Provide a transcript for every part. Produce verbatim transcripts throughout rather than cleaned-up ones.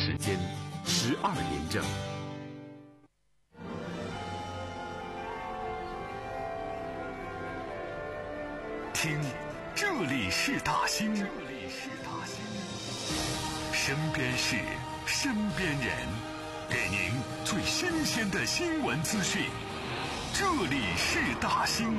时间十二点整。听，这里是大兴，这里是大兴，身边事，身边人，给您最新鲜的新闻资讯。这里是大兴。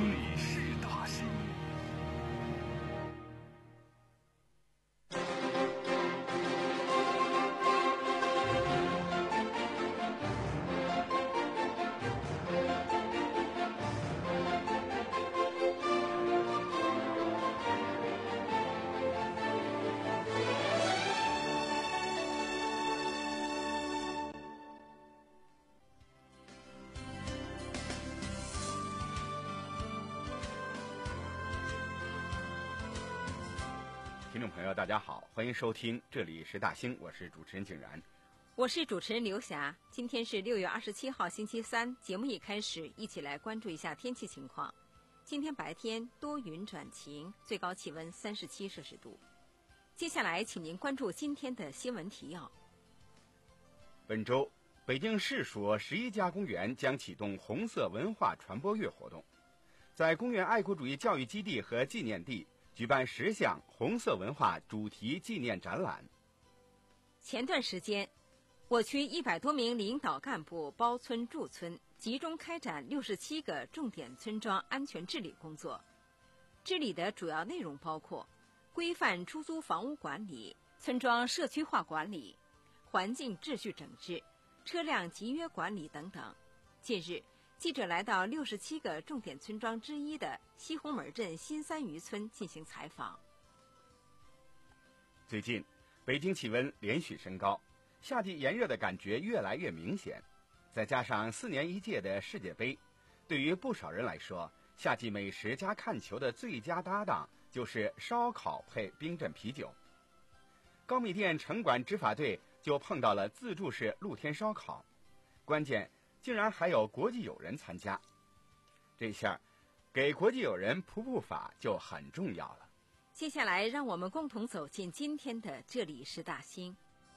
听众朋友大家好，欢迎收听，这里是大兴，我是主持人景然， 我是主持人刘霞。今天是六月二十七号星期三，节目一开始一起来关注一下天气情况。今天白天多云转晴，最高气温三十七摄氏度。接下来请您关注今天的新闻提要。 本周北京市属十一家公园将启动红色文化传播月活动，在公园爱国主义教育基地和纪念地举办十项红色文化主题纪念展览。 前段时间，我区一百多名领导干部包村驻村，集中开展六十七个重点村庄安全治理工作。治理的主要内容包括规范出租房屋管理、村庄社区化管理、环境秩序整治、车辆集约管理等等。近日，记者来到六十七个重点村庄之一的西红门镇新三余村进行采访。 最近，北京气温连续升高，夏季炎热的感觉越来越明显。再加上四年一届的世界杯，对于不少人来说，夏季美食加看球的最佳搭档就是烧烤配冰镇啤酒。高密店城管执法队就碰到了自助式露天烧烤，关键竟然还有国际友人参加，这下给国际友人普普法就很重要了。 接下来让我们共同走进今天的这里是大兴。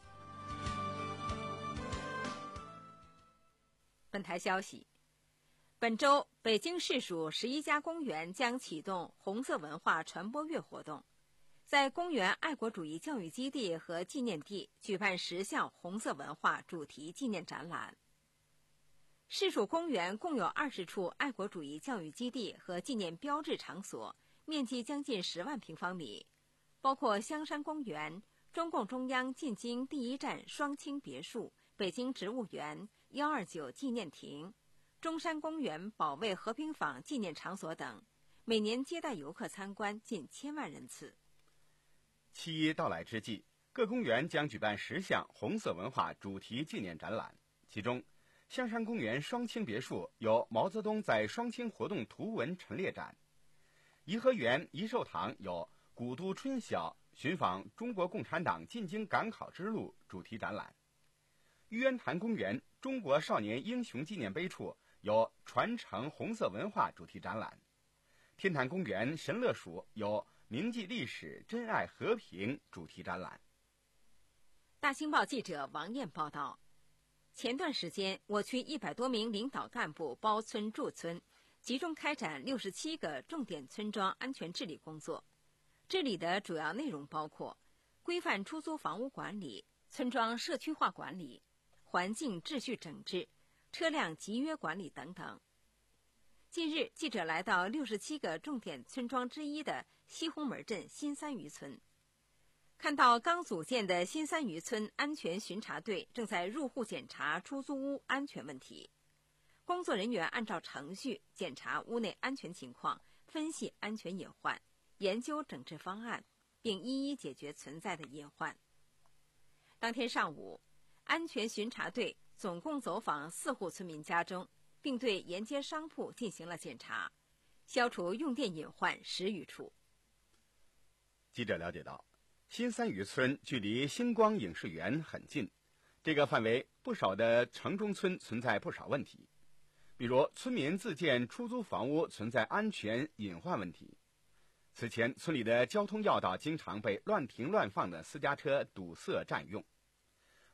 本台消息，本周北京市属十一家公园将启动红色文化传播月活动，在公园爱国主义教育基地和纪念地举办十项红色文化主题纪念展览。市属公园共有二十处爱国主义教育基地和纪念标志场所，面积将近十万平方米，包括香山公园、中共中央进京第一站双清别墅、北京植物园、一二九纪念亭、中山公园保卫和平坊纪念场所等，每年接待游客参观近千万人次。 七一到来之际，各公园将举办十项红色文化主题纪念展览，其中香山公园双清别墅有毛泽东在双清活动图文陈列展，颐和园颐寿堂有古都春晓寻访中国共产党进京赶考之路主题展览，玉渊潭公园中国少年英雄纪念碑处有传承红色文化主题展览，天坛公园神乐署有铭记历史珍爱和平主题展览。 大兴报记者王燕报道，前段时间我区一百多名领导干部包村驻村，集中开展六十七个重点村庄安全治理工作。治理的主要内容包括规范出租房屋管理、村庄社区化管理、环境秩序整治、车辆集约管理等等。近日，记者来到六十七个重点村庄之一的西红门镇新三余村，看到刚组建的新三余村安全巡查队正在入户检查出租屋安全问题。工作人员按照程序检查屋内安全情况，分析安全隐患，研究整治方案，并一一解决存在的隐患。当天上午，安全巡查队总共走访四户村民家中，并对沿街商铺进行了检查，消除用电隐患十余处。 记者了解到，新三余村距离星光影视园很近，这个范围不少的城中村存在不少问题，比如村民自建出租房屋存在安全隐患问题。此前，村里的交通要道经常被乱停乱放的私家车堵塞占用。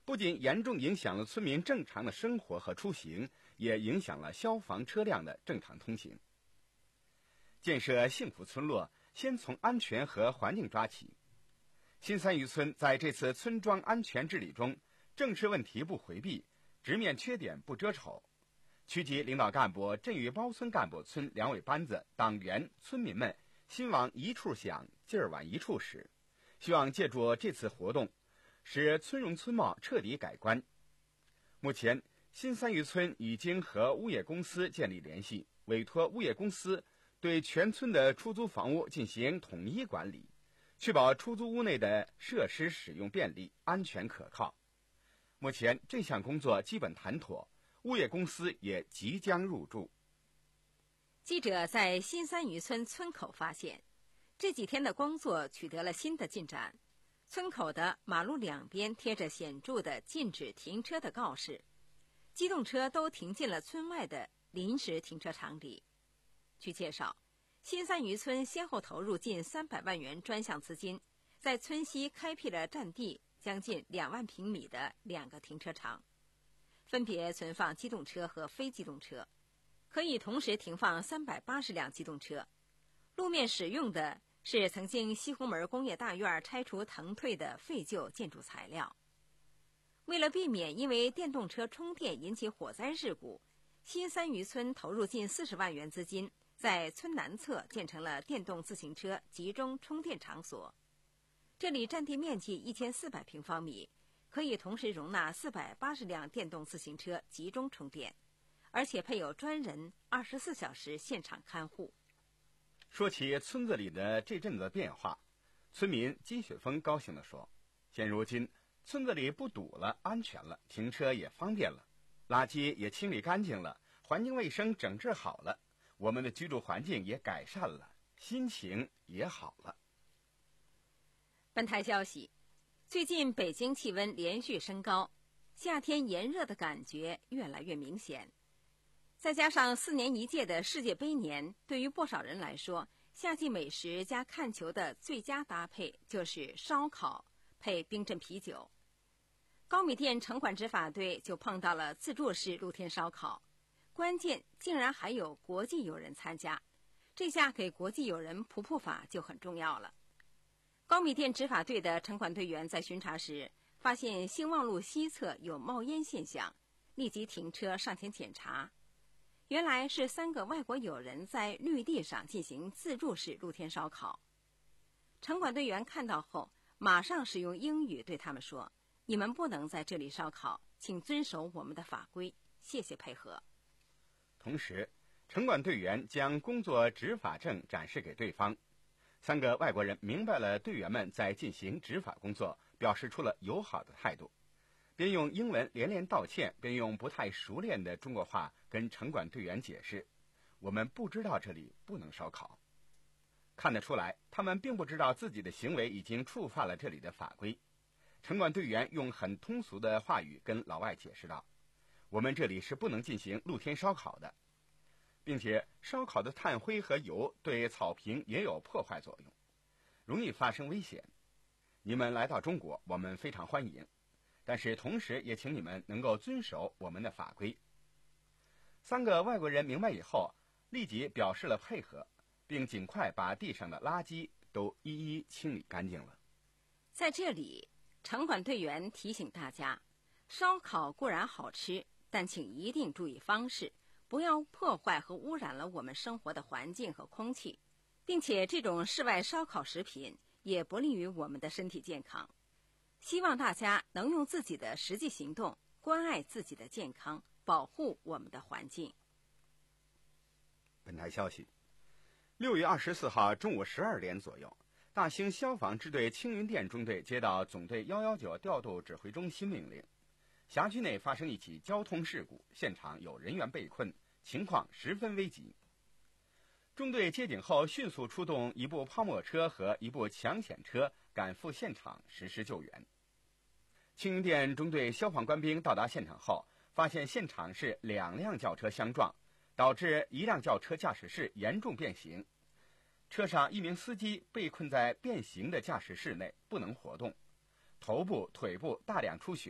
不仅严重影响了村民正常的生活和出行，也影响了消防车辆的正常通行。建设幸福村落，先从安全和环境抓起。新三余村在这次村庄安全治理中，正视问题不回避，直面缺点不遮丑。区级领导干部、镇与包村干部、村两委班子、党员、村民们心往一处想，劲儿往一处使，希望借助这次活动，使村容村貌彻底改观。目前，新三余村已经和物业公司建立联系，委托物业公司对全村的出租房屋进行统一管理，确保出租屋内的设施使用便利、安全可靠。目前这项工作基本谈妥，物业公司也即将入住。 记者在新三余村村口发现，这几天的工作取得了新的进展。村口的马路两边贴着显著的禁止停车的告示，机动车都停进了村外的临时停车场里。据介绍，新三余村先后投入近三百万元专项资金，在村西开辟了占地将近两万平米的两个停车场，分别存放机动车和非机动车，可以同时停放三百八十辆机动车。路面使用的是曾经西红门工业大院拆除腾退的废旧建筑材料。为了避免因为电动车充电引起火灾事故，新三余村投入近四十万元资金，在村南侧建成了电动自行车集中充电场所。这里占地面积一千四百平方米，可以同时容纳四百八十辆电动自行车集中充电，而且配有专人二十四小时现场看护。 说起村子里的这阵子变化，村民金雪峰高兴地说，现如今村子里不堵了，安全了，停车也方便了，垃圾也清理干净了，环境卫生整治好了，我们的居住环境也改善了，心情也好了。 本台消息，最近北京气温连续升高，夏天炎热的感觉越来越明显。再加上四年一届的世界杯年，对于不少人来说，夏季美食加看球的最佳搭配就是烧烤配冰镇啤酒。高米店城管执法队就碰到了自助式露天烧烤，关键竟然还有国际友人参加，这下给国际友人普普法就很重要了。高米店执法队的城管队员在巡查时，发现兴旺路西侧有冒烟现象，立即停车上前检查。原来是三个外国友人在绿地上进行自助式露天烧烤。城管队员看到后，马上使用英语对他们说：“你们不能在这里烧烤，请遵守我们的法规，谢谢配合。” 同时，城管队员将工作执法证展示给对方。三个外国人明白了队员们在进行执法工作，表示出了友好的态度，边用英文连连道歉，边用不太熟练的中国话跟城管队员解释，我们不知道这里不能烧烤。看得出来，他们并不知道自己的行为已经触犯了这里的法规。城管队员用很通俗的话语跟老外解释道，我们这里是不能进行露天烧烤的，并且烧烤的炭灰和油对草坪也有破坏作用，容易发生危险。你们来到中国，我们非常欢迎，但是同时也请你们能够遵守我们的法规。三个外国人明白以后，立即表示了配合，并尽快把地上的垃圾都一一清理干净了。 在这里，城管队员提醒大家，烧烤固然好吃，但请一定注意方式，不要破坏和污染了我们生活的环境和空气，并且这种室外烧烤食品也不利于我们的身体健康。希望大家能用自己的实际行动关爱自己的健康，保护我们的环境。 本台消息，六月二十四号中午十二点左右，大兴消防支队青云店中队接到总队一一九调度指挥中心命令，辖区内发生一起交通事故，现场有人员被困，情况十分危急。中队接警后，迅速出动一部泡沫车和一部抢险车赶赴现场实施救援。青云店中队消防官兵到达现场后，发现现场是两辆轿车相撞，导致一辆轿车驾驶室严重变形，车上一名司机被困在变形的驾驶室内不能活动，头部、腿部大量出血，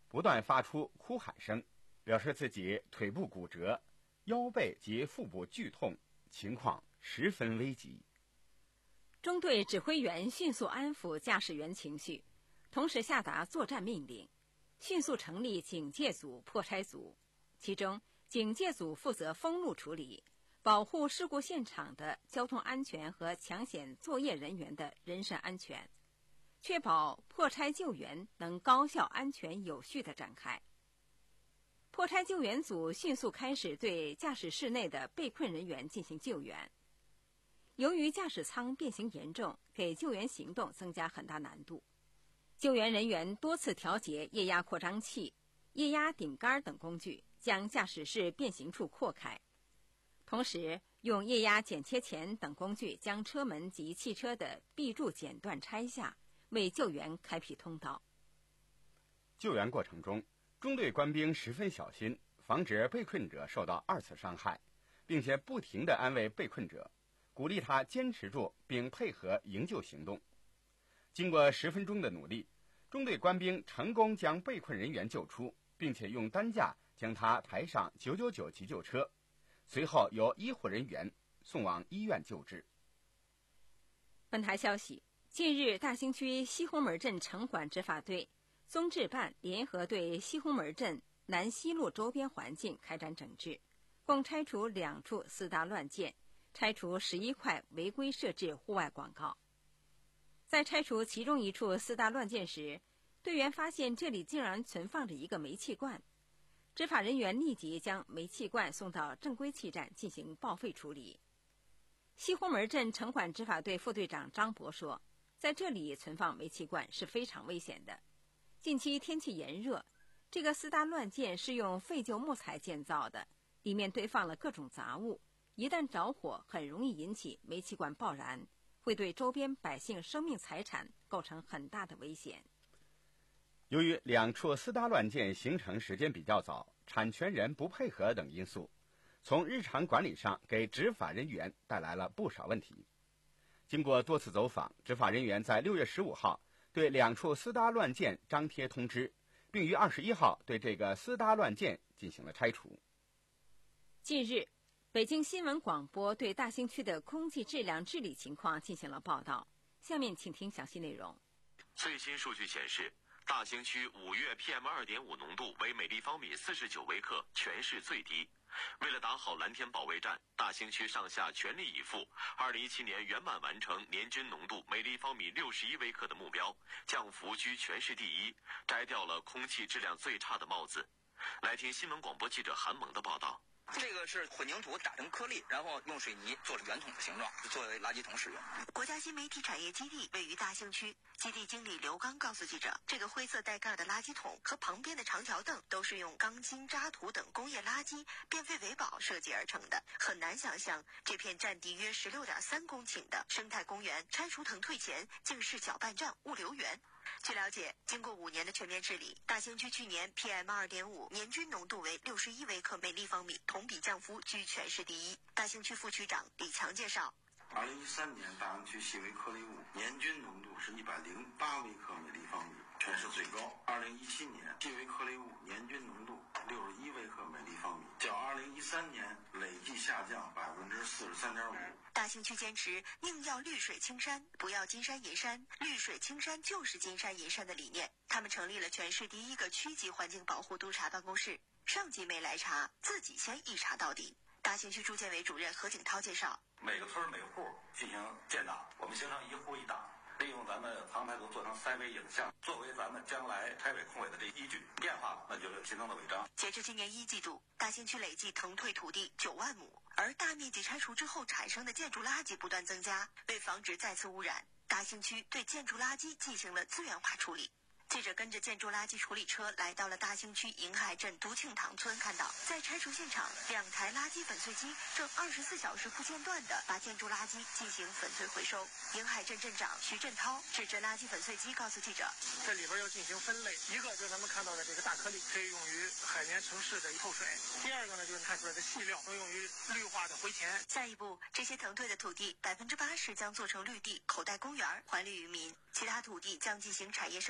不断发出哭喊声，表示自己腿部骨折、腰背及腹部剧痛，情况十分危急。 中队指挥员迅速安抚驾驶员情绪，同时下达作战命令，迅速成立警戒组、破拆组。其中，警戒组负责封路处理，保护事故现场的交通安全和抢险作业人员的人身安全，确保破拆救援能高效、安全、有序地展开。破拆救援组迅速开始对驾驶室内的被困人员进行救援。由于驾驶舱变形严重，给救援行动增加很大难度。救援人员多次调节液压扩张器、液压顶杆等工具，将驾驶室变形处扩开，同时用液压剪切钳等工具将车门及汽车的壁柱剪断拆下，为救援开辟通道。 救援过程中，中队官兵十分小心，防止被困者受到二次伤害，并且不停地安慰被困者，鼓励他坚持住并配合营救行动。经过十分钟的努力，中队官兵成功将被困人员救出，并且用担架将他抬上九九九急救车，随后由医护人员送往医院救治。 本台消息，近日大兴区西红门镇城管执法队、综治办联合对西红门镇南西路周边环境开展整治，共拆除两处私搭乱建，拆除十一块违规设置户外广告。在拆除其中一处私搭乱建时，队员发现这里竟然存放着一个煤气罐，执法人员立即将煤气罐送到正规气站进行报废处理。西红门镇城管执法队副队长张博说，在这里存放煤气罐是非常危险的。近期天气炎热，这个私搭乱建是用废旧木材建造的，里面堆放了各种杂物，一旦着火很容易引起煤气罐爆燃，会对周边百姓生命财产构成很大的危险。 由于两处私搭乱建形成时间比较早，产权人不配合等因素，从日常管理上给执法人员带来了不少问题。经过多次走访，执法人员在六月十五号对两处私搭乱建张贴通知，并于二十一号对这个私搭乱建进行了拆除。 近日，北京新闻广播对大兴区的空气质量治理情况进行了报道，下面请听详细内容。 最新数据显示，大兴区五月 P M 二点五 浓度为每立方米四十九微克，全市最低。为了打好蓝天保卫战，大兴区上下全力以赴，二零一七年圆满完成年均浓度每立方米六十一微克的目标，降幅居全市第一，摘掉了空气质量最差的帽子。来听新闻广播记者韩萌的报道。 这个是混凝土打成颗粒，然后用水泥做了圆筒的形状，作为垃圾桶使用。 国家新媒体产业基地位于大兴区，基地经理刘刚告诉记者，这个灰色带盖的垃圾桶和旁边的长条凳都是用钢筋、渣土等工业垃圾变废为宝设计而成的。很难想象，这片占地约十六点三公顷的生态公园拆除腾退前竟是搅拌站、物流园。据了解，经过五年的全面治理，大兴区去年 P M 二点五 年均浓度为六十一微克每立方米，同比降幅居全市第一。大兴区副区长李强介绍， 二零一三年大兴区细微颗粒物年均浓度是一百零八微克每立方米，全市最高。二零一七年细微颗粒物年均浓度六十一微克每立方米，较二零一三年累计下降百分之四十三点五。 大兴区坚持宁要绿水青山，不要金山银山，绿水青山就是金山银山的理念。他们成立了全市第一个区级环境保护督察办公室，上级没来查，自己先一查到底。大兴区住建委主任何景涛介绍， 每个村每户进行建档，我们形成一户一档，利用咱们航拍图做成三维影像，作为咱们将来拆违空违的这依据，变化了那就是形成了违章。 截至今年一季度，大兴区累计腾退土地九万亩，而大面积拆除之后产生的建筑垃圾不断增加，为防止再次污染，大兴区对建筑垃圾进行了资源化处理。记者跟着建筑垃圾处理车来到了大兴区银海镇独庆塘村，看到在拆除现场，两台垃圾粉碎机正二十四小时不间断地把建筑垃圾进行粉碎回收。银海镇镇长徐振涛指着垃圾粉碎机告诉记者， 这里边要进行分类，一个就是咱们看到的这个大颗粒，可以用于海绵城市的透水；第二个呢，就是看出来的细料，能用于绿化的回填。 下一步，这些腾退的土地百分之八十将做成绿地、口袋公园，还绿于民；其他土地将进行产业升级，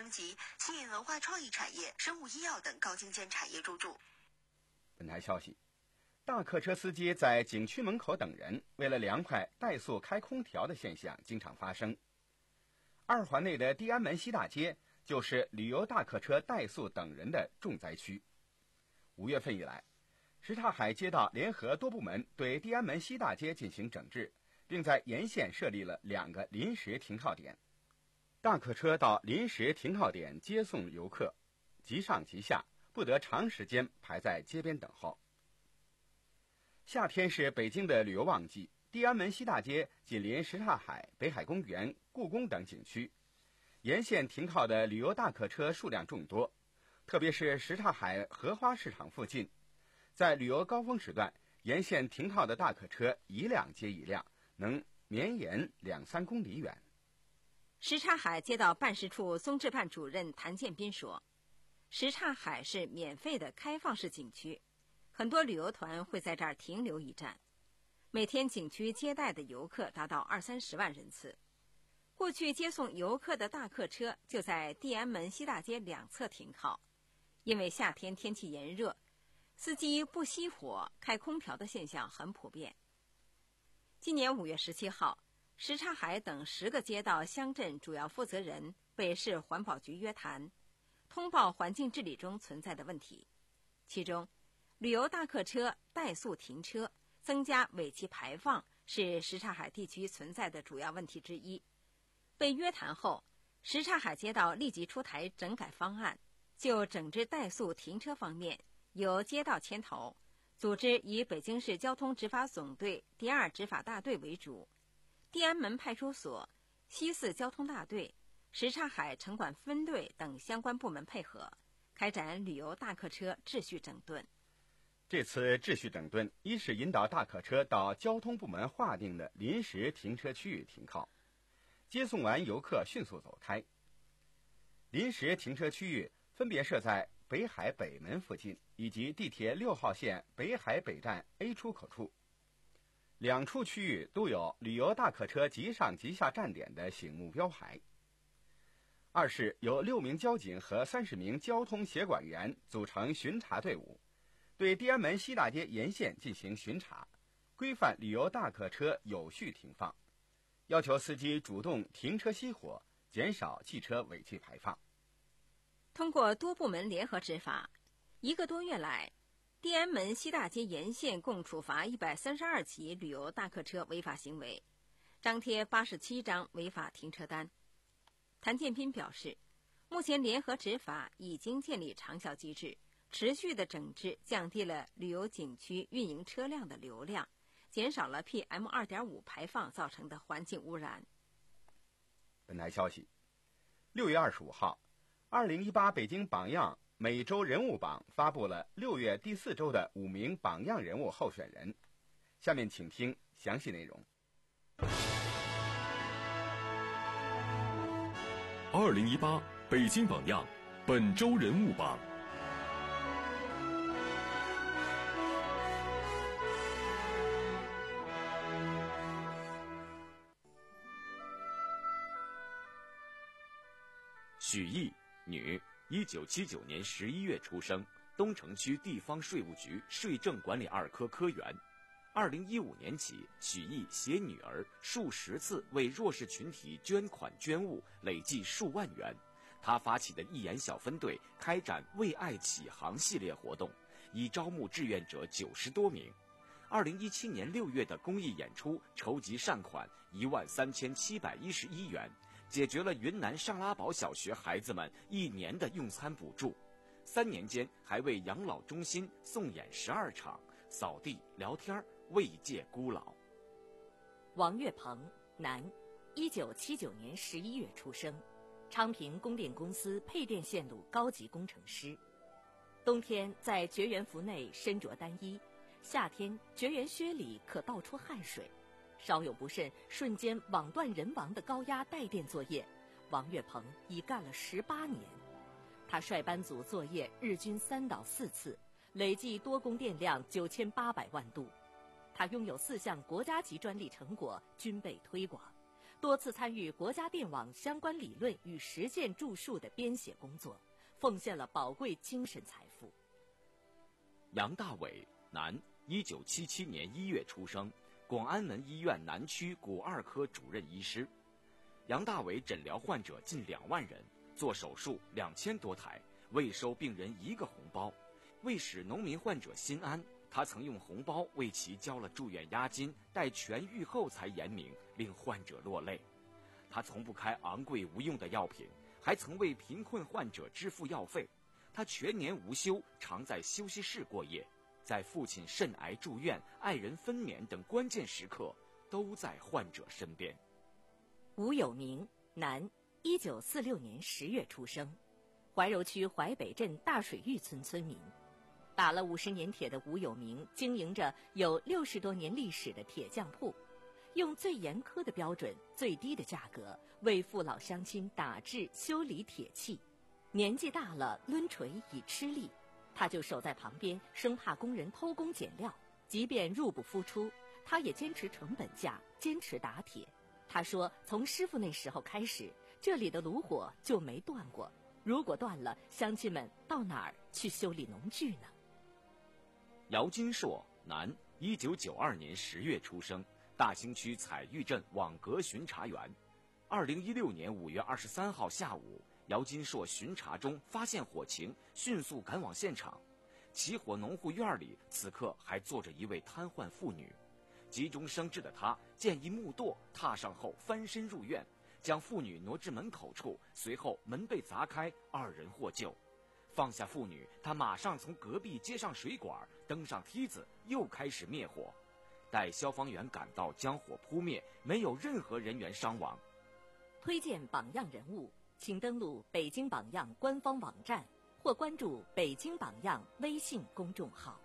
吸引文化创意产业、生物医药等高精尖产业入驻。 本台消息，大客车司机在景区门口等人，为了凉快怠速开空调的现象经常发生。二环内的地安门西大街就是旅游大客车怠速等人的重灾区。五月份以来，什刹海街道联合多部门对地安门西大街进行整治，并在沿线设立了两个临时停靠点。大客车到临时停靠点接送游客，即上即下，不得长时间排在街边等候。夏天是北京的旅游旺季，地安门西大街紧邻什刹海、北海公园、故宫等景区，沿线停靠的旅游大客车数量众多，特别是什刹海荷花市场附近，在旅游高峰时段，沿线停靠的大客车一辆接一辆，能绵延两三公里远。 什刹海街道办事处综治办主任谭建斌说，什刹海是免费的开放式景区，很多旅游团会在这儿停留一站，每天景区接待的游客达到二三十万人次。过去接送游客的大客车就在地安门西大街两侧停靠，因为夏天天气炎热，司机不熄火开空调的现象很普遍。今年五月十七号，什刹海等十个街道乡镇主要负责人被市环保局约谈，通报环境治理中存在的问题。其中，旅游大客车怠速停车、增加尾气排放是什刹海地区存在的主要问题之一。被约谈后，什刹海街道立即出台整改方案，就整治怠速停车方面，由街道牵头，组织以北京市交通执法总队第二执法大队为主，地安门派出所、西四交通大队、什刹海城管分队等相关部门配合，开展旅游大客车秩序整顿。 这次秩序整顿，一是引导大客车到交通部门划定的临时停车区域停靠，接送完游客迅速走开。临时停车区域分别设在北海北门附近以及地铁六号线北海北站 A 出口处，两处区域都有旅游大客车即上即下站点的醒目标牌。二是有六名交警和三十名交通协管员组成巡查队伍，对地安门西大街沿线进行巡查，规范旅游大客车有序停放，要求司机主动停车熄火，减少汽车尾气排放。 通过多部门联合执法，一个多月来，地安门西大街沿线共处罚一百三十二起旅游大客车违法行为，张贴八十七张违法停车单。谭建斌表示，目前联合执法已经建立长效机制，持续的整治降低了旅游景区运营车辆的流量，减少了 P M 二点五 排放造成的环境污染。 本台消息，六月二十五号，二零一八北京榜样每周人物榜发布了六月第四周的五名榜样人物候选人。下面请听详细内容。 二零一八北京榜样本周人物榜。 许毅，女，一九七九年十一月出生，东城区地方税务局税政管理二科科员。二零一五年起，许毅携女儿数十次为弱势群体捐款捐物，累计数万元。他发起的义演小分队开展为爱启航系列活动，已招募志愿者九十多名。二零一七年六月的公益演出筹集善款一万三千七百一十一元，解决了云南上拉堡小学孩子们一年的用餐补助。三年间还为养老中心送演十二场，扫地聊天，慰藉孤老。 王月鹏，男，一九七九年十一月出生，昌平供电公司配电线路高级工程师。冬天在绝缘服内身着单衣，夏天绝缘靴里可倒出汗水，稍有不慎瞬间网断人亡的高压带电作业，王月鹏已干了十八年。他率班组作业日均三到四次，累计多供电量九千八百万度。他拥有四项国家级专利成果均被推广， 多次参与国家电网相关理论与实践著述的编写工作，奉献了宝贵精神财富。 杨大伟，男，一九七七年一月出生，广安门医院南区骨二科主任医师。杨大伟诊疗患者近两万人，做手术两千多台，未收病人一个红包。为使农民患者心安，他曾用红包为其交了住院押金，待痊愈后才言明，令患者落泪。他从不开昂贵无用的药品，还曾为贫困患者支付药费。他全年无休，常在休息室过夜，在父亲肾癌住院、爱人分娩等关键时刻，都在患者身边。 吴有明，男，一九四六年十月出生，怀柔区淮北镇大水峪村村民。打了五十年铁的吴有明经营着有六十多年历史的铁匠铺，用最严苛的标准、最低的价格为父老乡亲打制修理铁器。年纪大了，抡锤已吃力，他就守在旁边，生怕工人偷工减料。即便入不敷出，他也坚持成本价，坚持打铁。他说，从师傅那时候开始，这里的炉火就没断过。如果断了，乡亲们到哪儿去修理农具呢？ 姚金硕，男，一九九二年十月出生，大兴区彩玉镇网格巡查员。二零一六年五月二十三号下午，姚金硕巡查中发现火情，迅速赶往现场。起火农户院里此刻还坐着一位瘫痪妇女，急中生智的他见一木垛，踏上后翻身入院，将妇女挪至门口处，随后门被砸开，二人获救。放下妇女，他马上从隔壁接上水管，登上梯子，又开始灭火。待消防员赶到，将火扑灭，没有任何人员伤亡。 推荐榜样人物，请登录北京榜样官方网站或关注北京榜样微信公众号。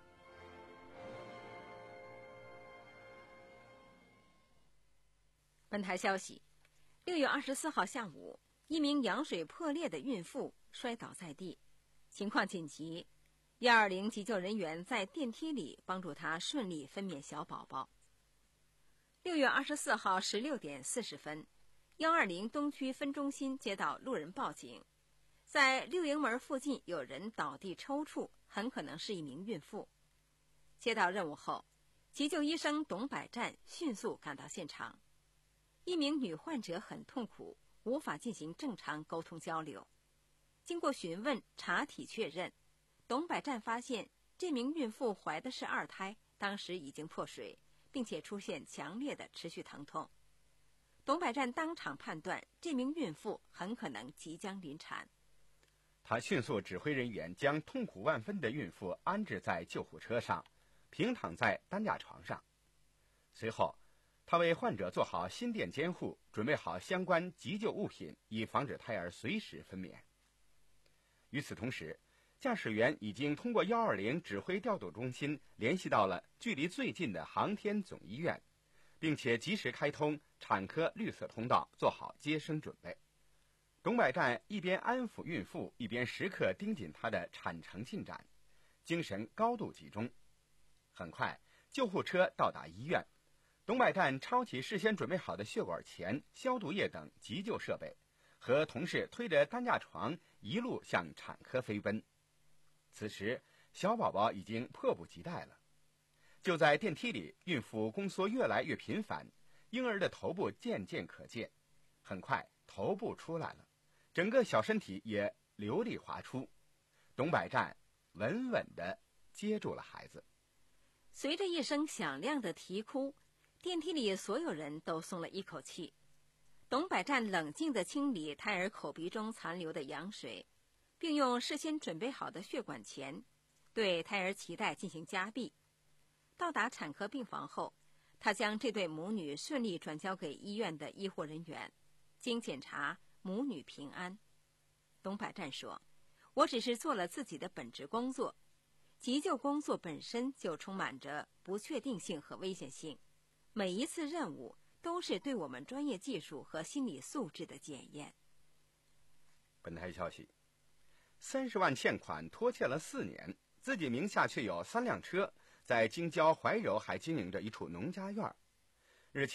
本台消息，六月二十四号下午，一名羊水破裂的孕妇摔倒在地，情况紧急，一二零急救人员在电梯里帮助她顺利分娩小宝宝。六月二十四号十六点四十分，一二零东区分中心接到路人报警，在六营门附近有人倒地抽搐，很可能是一名孕妇。接到任务后，急救医生董百战迅速赶到现场。一名女患者很痛苦，无法进行正常沟通交流。经过询问查体确认，董百战发现这名孕妇怀的是二胎，当时已经破水，并且出现强烈的持续疼痛。董百战当场判断这名孕妇很可能即将临产。 他迅速指挥人员将痛苦万分的孕妇安置在救护车上，平躺在担架床上。随后他为患者做好心电监护，准备好相关急救物品，以防止胎儿随时分娩。与此同时，驾驶员已经通过一二零指挥调度中心联系到了距离最近的航天总医院，并且及时开通产科绿色通道，做好接生准备。董百战一边安抚孕妇，一边时刻盯紧她的产程进展，精神高度集中。很快，救护车到达医院，董百战抄起事先准备好的血管钳、消毒液等急救设备，和同事推着担架床一路向产科飞奔。此时，小宝宝已经迫不及待了。就在电梯里，孕妇宫缩越来越频繁，婴儿的头部渐渐可见。很快，头部出来了，整个小身体也流利滑出。董百战稳稳地接住了孩子。 随着一声响亮的啼哭，电梯里所有人都松了一口气。董百战冷静地清理胎儿口鼻中残留的羊水，并用事先准备好的血管钳对胎儿脐带进行夹闭。到达产科病房后，他将这对母女顺利转交给医院的医护人员。经检查，母女平安。董百战说：“我只是做了自己的本职工作。急救工作本身就充满着不确定性和危险性，每一次任务都是对我们专业技术和心理素质的检验。” 本台消息：三十万欠款拖欠了四年，自己名下却有三辆车，在京郊怀柔还经营着一处农家院。日前，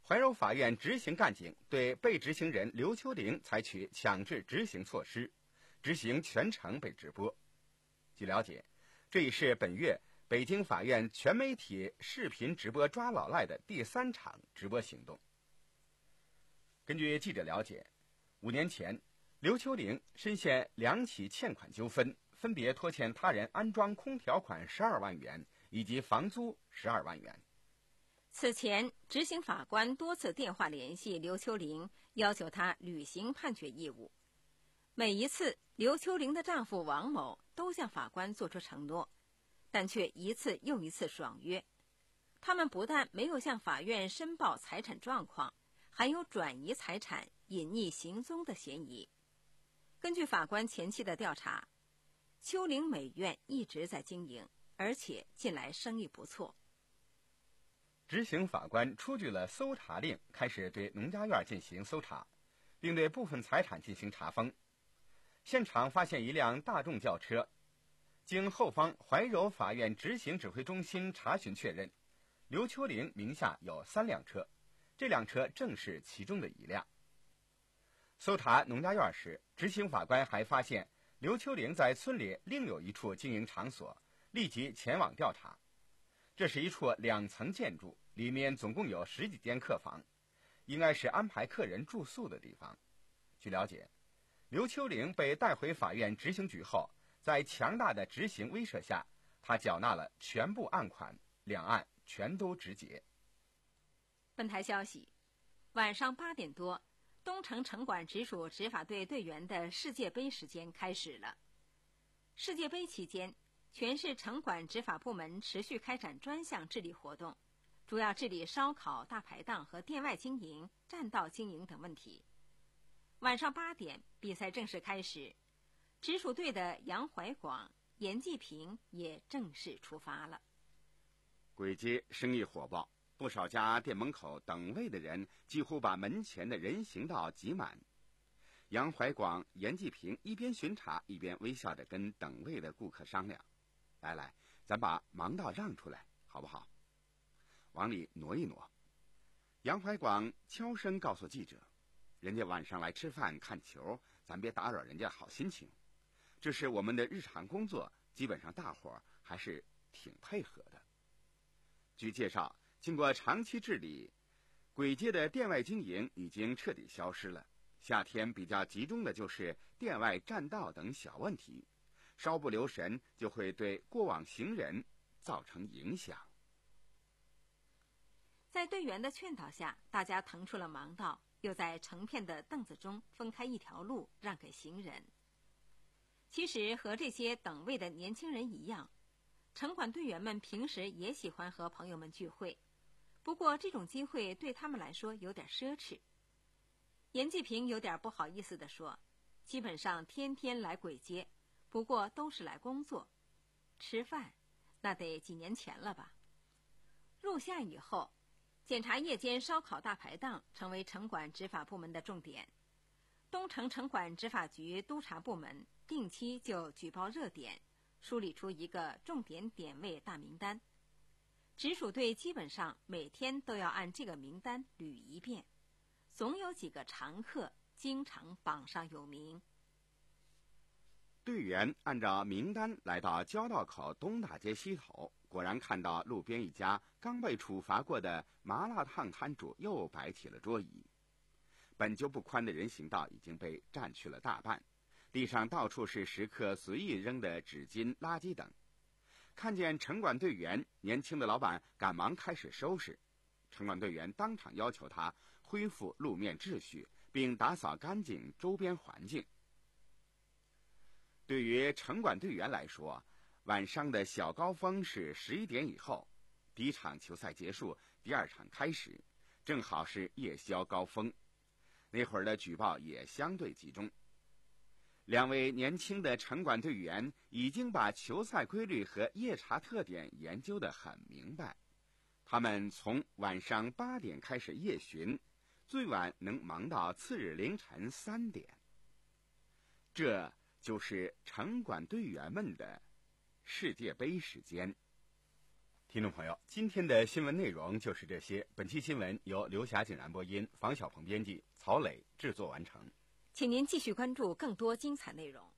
怀柔法院执行干警对被执行人刘秋玲采取强制执行措施，执行全程被直播。据了解，这已是本月北京法院全媒体视频直播抓老赖的第三场直播行动。根据记者了解，五年前，刘秋玲深陷两起欠款纠纷，分别拖欠他人安装空调款十二万元以及房租十二万元。 此前，执行法官多次电话联系刘秋玲，要求她履行判决义务。每一次，刘秋玲的丈夫王某都向法官作出承诺，但却一次又一次爽约。他们不但没有向法院申报财产状况，还有转移财产、隐匿行踪的嫌疑。根据法官前期的调查，秋玲美院一直在经营，而且近来生意不错。 执行法官出具了搜查令，开始对农家院进行搜查，并对部分财产进行查封。现场发现一辆大众轿车，经后方怀柔法院执行指挥中心查询确认，刘秋玲名下有三辆车，这辆车正是其中的一辆。搜查农家院时，执行法官还发现刘秋玲在村里另有一处经营场所，立即前往调查。这是一处两层建筑，里面总共有十几间客房，应该是安排客人住宿的地方。据了解，刘秋玲被带回法院执行局后，在强大的执行威慑下，她缴纳了全部案款，两案全都直结。 本台消息，晚上八点多，东城城管直属执法队队员的世界杯时间开始了。世界杯期间，全市城管执法部门持续开展专项治理活动，主要治理烧烤、大排档和店外经营、占道经营等问题。晚上八点，比赛正式开始，直属队的杨怀广、严继平也正式出发了。 簋街生意火爆，不少家店门口等位的人几乎把门前的人行道挤满。杨怀广、严继平一边巡查，一边微笑着跟等位的顾客商量：“来来，咱把盲道让出来，好不好？往里挪一挪。”杨怀广悄声告诉记者：“人家晚上来吃饭看球，咱别打扰人家好心情。这是我们的日常工作，基本上大伙儿还是挺配合的。”据介绍，经过长期治理，簋街的店外经营已经彻底消失了。夏天比较集中的就是店外占道等小问题，稍不留神就会对过往行人造成影响。 在队员的劝导下，大家腾出了盲道，又在成片的凳子中分开一条路让给行人。其实和这些等位的年轻人一样，城管队员们平时也喜欢和朋友们聚会，不过这种机会对他们来说有点奢侈。严继平有点不好意思地说：“基本上天天来簋街，不过都是来工作，吃饭那得几年前了吧。”入夏以后，检查夜间烧烤大排档成为城管执法部门的重点。东城城管执法局督察部门定期就举报热点，梳理出一个重点点位大名单。直属队基本上每天都要按这个名单捋一遍，总有几个常客经常榜上有名。 队员按照名单来到交道口东大街西头，果然看到路边一家刚被处罚过的麻辣烫摊主又摆起了桌椅。本就不宽的人行道已经被占去了大半，地上到处是食客随意扔的纸巾、垃圾等。看见城管队员，年轻的老板赶忙开始收拾。城管队员当场要求他恢复路面秩序，并打扫干净周边环境。对于城管队员来说，晚上的小高峰是十一点以后，第一场球赛结束，第二场开始，正好是夜宵高峰。那会儿的举报也相对集中。两位年轻的城管队员已经把球赛规律和夜查特点研究得很明白。他们从晚上八点开始夜巡，最晚能忙到次日凌晨三点。这就是城管队员们的世界杯时间。 听众朋友，今天的新闻内容就是这些。本期新闻由刘霞景然播音，房小鹏编辑，曹磊制作完成。 请您继续关注更多精彩内容。